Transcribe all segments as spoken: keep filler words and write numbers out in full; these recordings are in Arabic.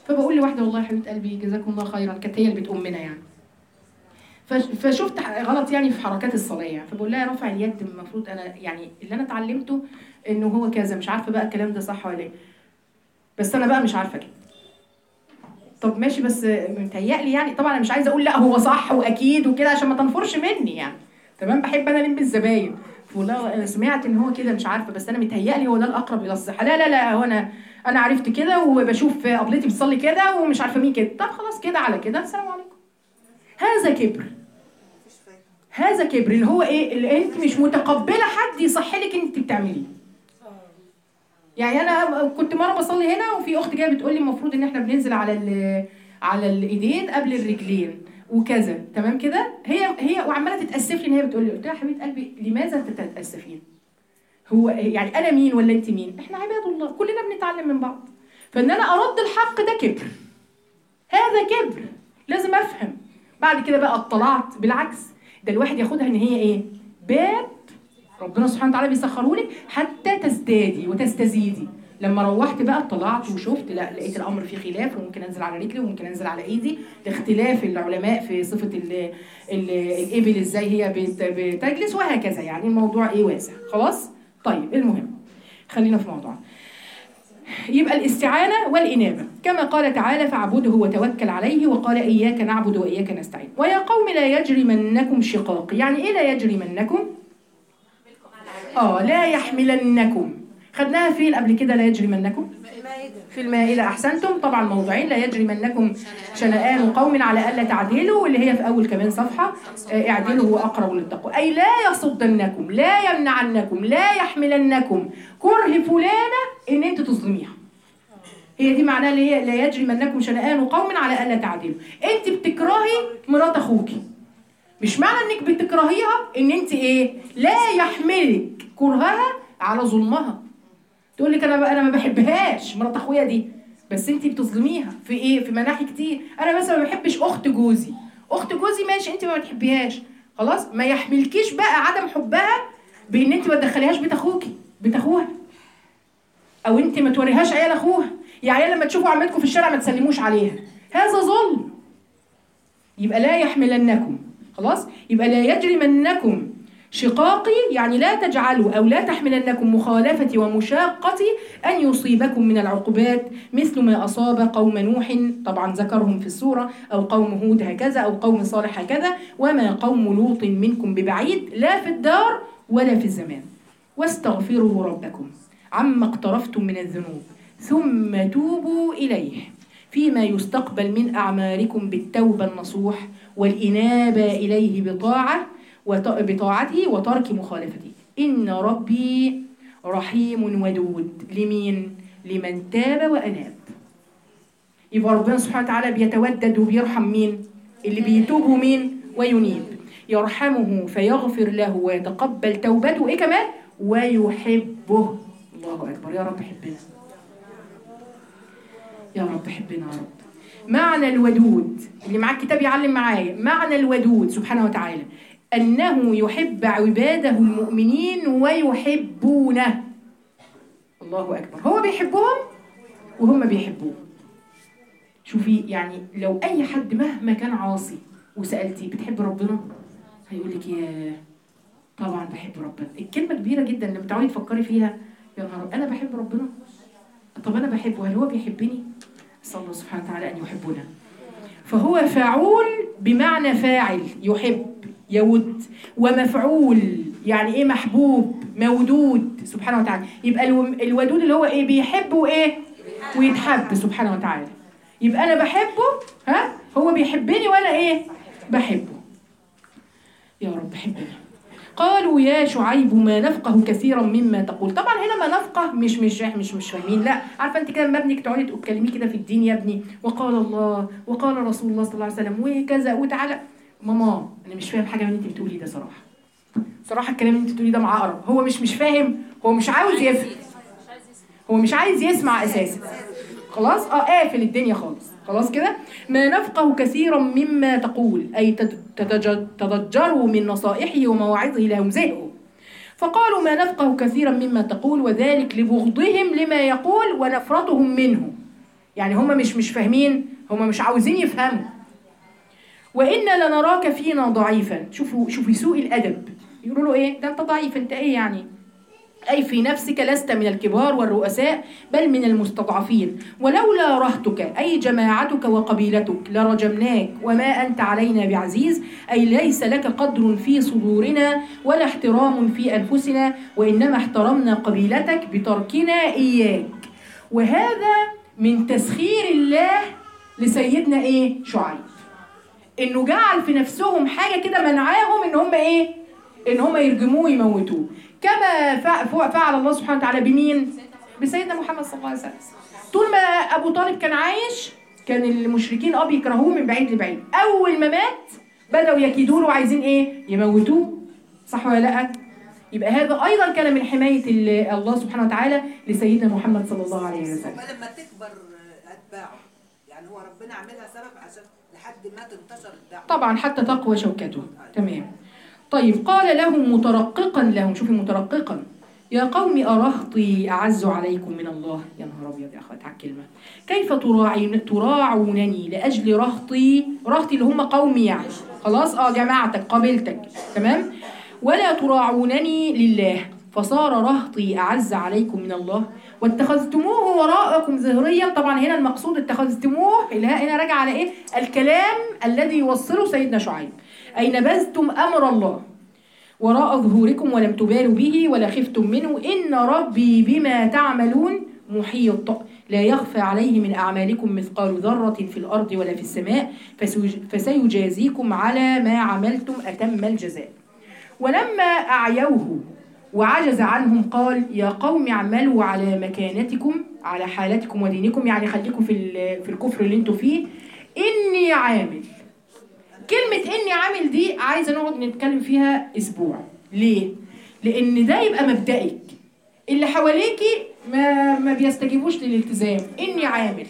فبقول لواحده والله يا حبيبه قلبي جزاكم الله خيرا، كانت هي اللي بتؤمنا يعني. فشفت غلط يعني في حركات الصلاه يعني، فبقول لها رفع اليد المفروض انا يعني اللي انا اتعلمته انه هو كذا، مش عارفه بقى الكلام ده صح ولا ايه، بس انا بقى مش عارفه كده. طب ماشي، بس متهيألي يعني، طبعا انا مش عايزه اقول لا هو صح واكيد وكده عشان ما تنفرش مني يعني، تمام، بحب انا الم الزباين. والله انا سمعت ان هو كده مش عارفه، بس انا متهيألي هو ده الاقرب الى الصحه. لا لا لا، هو انا انا عرفت كده وبشوف قبلتي بتصلي كده ومش عارفه مين كده. طب خلاص كده على كده، السلام عليكم. هذا كبر، هذا كبر اللي هو ايه، اللي انت مش متقبله حد يصح لك انت بتعمليه. يعني انا كنت مره بصلي هنا وفي اخت جايه بتقول لي المفروض ان احنا بننزل على على الايدين قبل الرجلين وكذا، تمام كده، هي هي وعماله تتاسف لي ان هي بتقول لي، قلت لها يا حبيبه قلبي لماذا انت تتاسفين؟ هو يعني انا مين ولا انت مين؟ احنا عباد الله كلنا بنتعلم من بعض. فان انا ارد الحق ده كبر، هذا كبر، لازم افهم. بعد كده بقى اطلعت بالعكس، ده الواحد ياخدها ان هي ايه، باب ربنا سبحانه وتعالى بيسخره لك حتى تزدادي وتستزيدي. لما روحت بقى اطلعت وشفت، لا لقيت الامر فيه خلاف، وممكن انزل على رجلي وممكن انزل على ايدي، لاختلاف العلماء في صفه ال ال الابل ازاي هي بتجلس وهكذا. يعني الموضوع ايه واسع خلاص. طيب المهم خلينا في موضوعنا. يبقى الاستعانة والإنابة كما قال تعالى فاعبده وتوكل عليه، وقال إياك نعبد وإياك نستعين. ويا قوم لا يجرمنكم شقاق، يعني إيه لا يجرمنكم؟ آه لا يحملنكم، خدناها فين قبل كده لا يجرمنكم؟ في المائدة. أحسنتم، طبعا موضوعين، لا يجرمنكم شنآن قوم على ألا تعدلوا، واللي هي في أول كمان صفحة اعدلوا هو أقرب للتقوى، أي لا يصدنكم، لا يمنعنكم، لا يحملنكم كره فلانة إن أنت تظلميها. هي دي معناها اللي هي لا يجرمنكم شنآن قوم على ألا تعدلوا. أنت بتكرهي مرات أخوكي، مش معنى إنك بتكرهيها إن أنت إيه، لا يحملك كرهها على ظلمها. تقول لك انا انا ما بحبهاش مرات اخويا دي، بس انت بتظلميها في ايه، في مناحي كتير. انا مثلا ما بحبش اخت جوزي، اخت جوزي ماشي انت ما بتحبيهاش، خلاص ما يحملكيش بقى عدم حبها بان انت ما تدخليهاش بيت اخوكي بيت اخوها، او انت ما توريهاش عيال اخوها. يعني لما تشوفوا عمتكم في الشارع ما تسلموش عليها، هذا ظلم. يبقى لا يحملنكم، خلاص، يبقى لا يجرمنكم شقاقي، يعني لا تجعلوا أو لا تحملنكم مخالفتي ومشاقتي أن يصيبكم من العقوبات مثل ما أصاب قوم نوح، طبعا ذكرهم في السورة، أو قوم هود هكذا، أو قوم صالح هكذا، وما قوم لوط منكم ببعيد لا في الدار ولا في الزمان. واستغفروا ربكم عما اقترفتم من الذنوب ثم توبوا إليه فيما يستقبل من أعمالكم بالتوبة النصوح والإنابة إليه بطاعة بطاعته وترك مخالفته. إن ربي رحيم ودود. لمين؟ لمن تاب وأناب. يبقى ربنا سبحانه وتعالى بيتودد وبيرحم مين؟ اللي بيتوب مين؟ وينيب. يرحمه فيغفر له ويتقبل توبته، إيه كمان؟ ويحبه. الله أكبر، يا رب حبنا، يا رب حبنا يا رب. معنى الودود اللي معاك كتاب يعلم معايا، معنى الودود سبحانه وتعالى أنه يحب عباده المؤمنين ويحبونه. الله أكبر، هو بيحبهم وهم بيحبوه. شوفي يعني لو أي حد مهما كان عاصي وسألتي بتحب ربنا هيقول لك يا طبعا بحب ربنا. الكلمة كبيرة جدا لما تعودي تفكري فيها، يا نهار أنا بحب ربنا، طب أنا بحبه، هل هو بيحبني؟ أسأل الله سبحانه وتعالى أن يحبنا. فهو فاعول بمعنى فاعل، يحب يود، ومفعول يعني ايه، محبوب مودود سبحانه وتعالى. يبقى الودود اللي هو ايه، بيحب وايه ويتحب سبحانه وتعالى. يبقى انا بحبه، ها هو بيحبني وانا ايه بحبه. يا رب حبنا. قالوا يا شعيب ما نفقه كثيرا مما تقول. طبعا هنا ما نفقه مش مش مش مش فاهمين، لا عارفه انت كده لما ابنك تقعدي تكلميه كده في الدين، يا ابني وقال الله وقال رسول الله صلى الله عليه وسلم وكذا وتعالى، ماما انا مش فاهم حاجه من اللي انت بتقوليه ده صراحه، صراحه الكلام اللي انت بتقوليه ده معقرب. هو مش مش فاهم، هو مش عاوز يفهم، هو مش عايز يسمع اساسا، خلاص اه قافل الدنيا خالص، خلاص كده. ما نفقه كثيرا مما تقول، أي تضجروا من نصائحه ومواعظه لهم زهقوا. فقالوا ما نفقه كثيرا مما تقول، وذلك لبغضهم لما يقول ونفرتهم منه. يعني هم مش مش فاهمين، هم مش عاوزين يفهموا. وإنا لنراك فينا ضعيفا. شوفوا شوفوا سوء الأدب، يقولوا له إيه ده أنت ضعيف، أنت إيه يعني؟ أي في نفسك لست من الكبار والرؤساء بل من المستضعفين، ولولا رهتك أي جماعتك وقبيلتك لرجمناك وما أنت علينا بعزيز. أي ليس لك قدر في صدورنا ولا احترام في أنفسنا، وإنما احترمنا قبيلتك بتركنا إياك. وهذا من تسخير الله لسيدنا إيه؟ شعيب، إنه جعل في نفسهم حاجة كده منعاهم إن هم إيه؟ إن هم يرجموه ويموتوه، كما فعل الله سبحانه وتعالى بمين؟ بسيدنا محمد صلى الله عليه وسلم. طول ما أبو طالب كان عايش كان المشركين اه بيكرهوه من بعيد لبعيد، أول ما مات بدأوا يكيدوا له وعايزين إيه؟ يموتوه. صح ولا لأ؟ يبقى هذا أيضا كان من حماية الله سبحانه وتعالى لسيدنا محمد صلى الله عليه وسلم. لما تكبر أتباعه يعني هو ربنا عاملها سبب عشان لحد ما تنتشر الدعوة طبعا حتى تقوى شوكته. تمام. طيب قال لهم مترققا لهم، شوفي مترققا، يا قوم أرهطي أعز عليكم من الله. يا نهار أبيض يا أخوات على الكلمة. كيف تراعي تراعونني لأجل رهطي، رهطي اللي هم قومي يعني، خلاص اه جماعتك قبيلتك، تمام. ولا تراعونني لله فصار رهطي أعز عليكم من الله واتخذتموه وراءكم ظهريا. طبعا هنا المقصود اتخذتموه، الهاء هنا راجع على ايه؟ الكلام الذي يوصله سيدنا شعيب، أي نبذتم أمر الله وراء ظهوركم ولم تبالوا به ولا خفتم منه. إن ربي بما تعملون محيط لا يخفى عليه من أعمالكم مثقال ذرة في الأرض ولا في السماء فسيجازيكم على ما عملتم أتم الجزاء. ولما أعيوه وعجز عنهم قال يا قوم اعملوا على مكانتكم، على حالتكم ودينكم، يعني خليكم في في الكفر اللي انتوا فيه، إني عامل. كلمة إني عامل دي عايزة نقعد نتكلم فيها أسبوع. ليه؟ لأن ده يبقى مبدئك، اللي حواليكي ما ما بيستجيبوش للالتزام. إني عامل،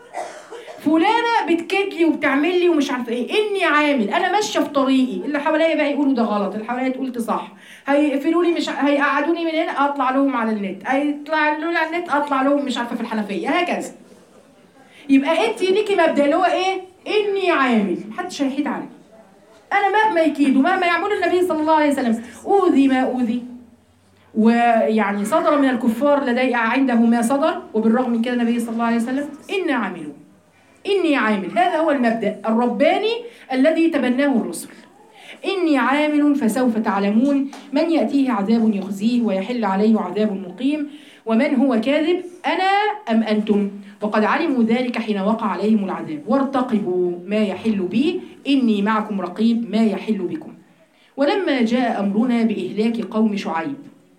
فلانة بتكدلي وبتعمل لي ومش عارفة إيه، إني عامل، أنا ماشية في طريقي، اللي حواليا بقى يقولوا ده غلط، اللي حواليا تقول ده صح، هيقفلوا لي مش هيقعدوني من هنا أطلع لهم على النت، هيطلع لي على النت أطلع لهم مش عارفة في الحنفية، هكذا. يبقى أنت ليكي مبدأ اللي هو إيه؟ إني عامل، محدش هيحيد عليك. أنا مهما يكيدوا مهما يعملوا النبي صلى الله عليه وسلم أوذي ما أوذي، ويعني صدر من الكفار لدي عنده ما صدر، وبالرغم من كده النبي صلى الله عليه وسلم إني عامل، إني عامل. هذا هو المبدأ الرباني الذي تبناه الرسل. إني عامل فسوف تعلمون من يأتيه عذاب يخزيه ويحل عليه عذاب مقيم ومن هو كاذب أنا أم أنتم، وقد علموا ذلك حين وقع عليهم العذاب وارتقبوا ما يحل بي إني معكم رقيب ما يحل بكم. ولما جاء أمرنا بإهلاك قوم شعيب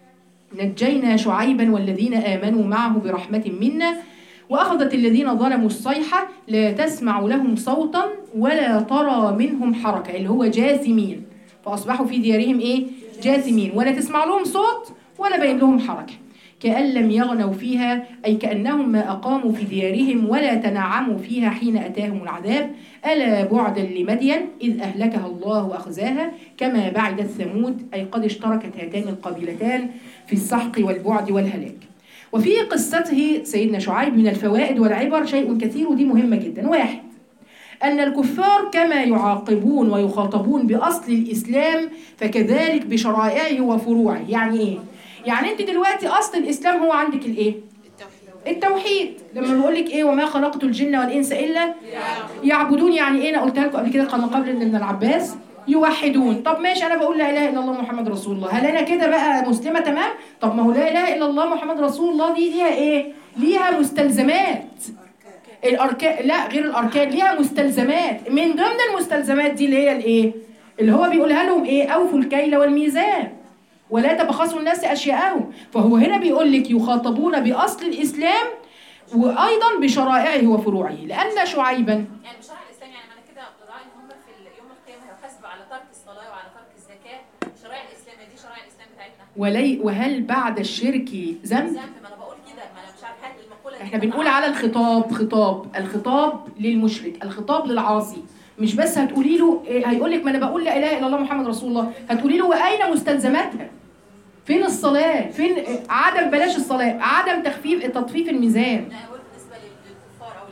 نجينا شعيبا والذين آمنوا معه برحمة منا وأخذت الذين ظلموا الصيحة لا تسمع لهم صوتا ولا ترى منهم حركة، اللي هو جاثمين، فأصبحوا في ديارهم إيه؟ جاثمين، ولا تسمع لهم صوت ولا بين لهم حركة، كأن لم يغنوا فيها، أي كأنهم ما أقاموا في ديارهم ولا تنعموا فيها حين أتاهم العذاب. ألا بعدا لمدين إذ أهلكها الله وأخزاها كما بعدت ثمود، أي قد اشتركت هاتان القبيلتان في السحق والبعد والهلاك. وفي قصته سيدنا شعيب من الفوائد والعبر شيء كثير، ودي مهمة جدا. واحد، أن الكفار كما يعاقبون ويخاطبون بأصل الإسلام فكذلك بشرائعه وفروعه. يعني إيه؟ يعني أنت دلوقتي أصل الإسلام هو عندك الإيه؟ التوحيد. التوحيد. لما بقول لك إيه وما خلقت الجن والإنس إلا يعبدون، يعني إيه؟ أنا قلتها لكم قبل كده قبل ابن العباس يوحدون. طب ماشي، أنا بقول لا إله إلا الله محمد رسول الله، هل أنا كده بقى مسلمة تمام؟ طب ما هو لا إله إلا الله محمد رسول الله دي ليها إيه؟ ليها مستلزمات. الأركان، لا غير الأركان، ليها مستلزمات. من ضمن المستلزمات دي اللي هي الإيه؟ اللي هو بيقولها لهم إيه؟ أوفوا الكيل والميزان ولا تبخسوا الناس أشياءهم. فهو هنا بيقول لك يخاطبون بأصل الإسلام وأيضا بشرائعه وفروعه. لأن شعيبا يعني شرع الإسلام، يعني معنى كده قضاء إن هم في يوم القيامة هيحاسبوا على ترك الصلاة وعلى ترك الزكاة. شرائع الإسلام دي شرائع الإسلام بتاعتنا. ولي وهل بعد الشرك ذنب؟ ذنب، ما أنا بقول كده، ما أنا مش عارف هل المقولة دي. احنا بنقول على الخطاب، خطاب الخطاب للمشرك، الخطاب للعاصي. مش بس هتقولي له هيقول لك ما انا بقول لا اله الا الله محمد رسول الله، هتقولي له واين مستلزماتها؟ فين الصلاه؟ فين عدم بلاش الصلاه، عدم تخفيف تطفيف الميزان. لا، بالنسبة للكفار أو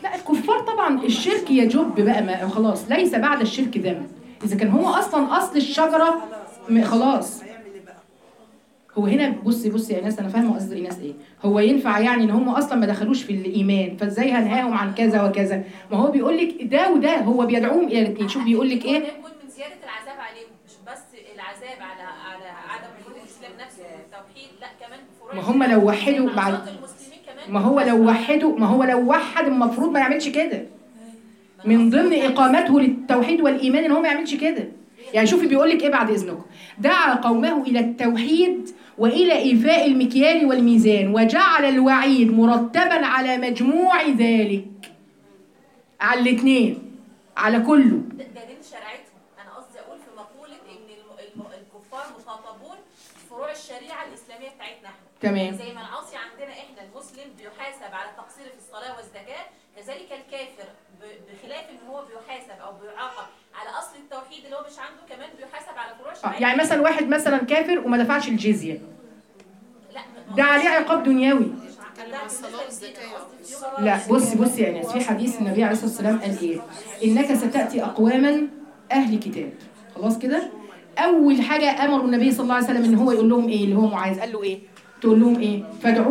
لا الكفار طبعا الشرك يجب بقى، ما خلاص ليس بعد الشرك ذنب. اذا كان هو اصلا اصل الشجره م- خلاص. هيعمل ايه بقى؟ هو هنا بصي بصي يا ناس، انا فاهمه قصد ايناس ايه. هو ينفع يعني ان هم اصلا ما دخلوش في الايمان فازاي هنهاهم عن كذا وكذا؟ ما هو بيقول لك ده وده، هو بيدعوهم الى الاثنين. شوف بيقول لك هو ايه، ده يكون من زياده العذاب عليهم، مش بس العذاب على على عدم وجود الاسلام نفسه والتوحيد، لا كمان فروع ما هم لو وحدوا مع معصية المسلمين كمان. ما هو لو وحدوا ما هو لو وحد المفروض ما يعملش كده. من ضمن اقامته للتوحيد والايمان ان هو ما يعملش كده. يعني شوفي بيقول لك ايه بعد اذنكم، دعا قومه الى التوحيد والى ايفاء المكيال والميزان وجعل الوعيد مرتبا على مجموع ذلك، على الاثنين، على كله. ده ده دين شريعتهم. انا قصدي اقول في مقوله ان الم- الم- الكفار مخاطبون بفروع الشريعه الاسلاميه بتاعتنا احنا. تمام. زي ما العاصي عندنا احنا المسلم بيحاسب على التقصير في الصلاه والزكاه، كذلك الكافر ب- بخلاف ان هو بيحاسب او بيعاقب على اصل التوحيد اللي هو مش عنده، كمان بيحاسب على فروع آه، الشريعه. يعني مثلا واحد مثلا كافر وما دفعش الجزيه، لا ده عليه عقاب دنيوي. بتتكلم عن الصلاه والزكاه. لا بصي بصي يا ناس، في حديث النبي عليه الصلاه والسلام قال ايه؟ انك ستاتي اقواما اهل كتاب. خلاص كده؟ اول حاجه امر النبي صلى الله عليه وسلم ان هو يقول لهم ايه؟ اللي هو معاذ قال له ايه؟ تقول لهم ايه؟ فادعوا